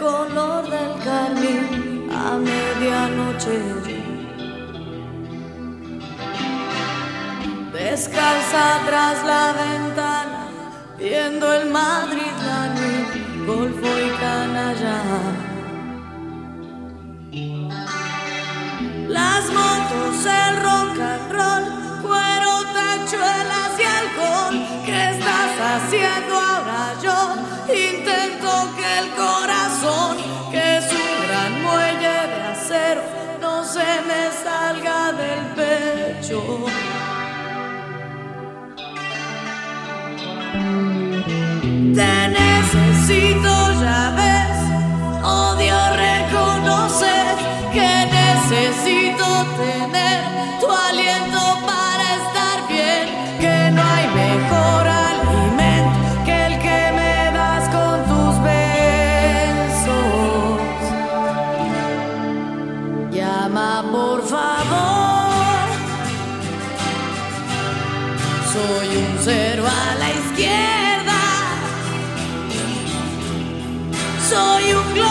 color del carmín a medianoche. Descalza tras la ventana, viendo el Madrid, la Nui, Golfo y Canalla. Las motos, el rock and roll, cuero, tachuelas y alcohol. ¿Qué estás haciendo ahora? Yo intento que el corazón, que es un gran muelle de acero, no se me salga del pecho. Te necesito, ya ves, odio reconocer que necesito tener tu aliento para estar bien, que no hay mejor alimento que el que me das con tus besos. Llama por favor, soy un cero a la izquierda. Soy un globo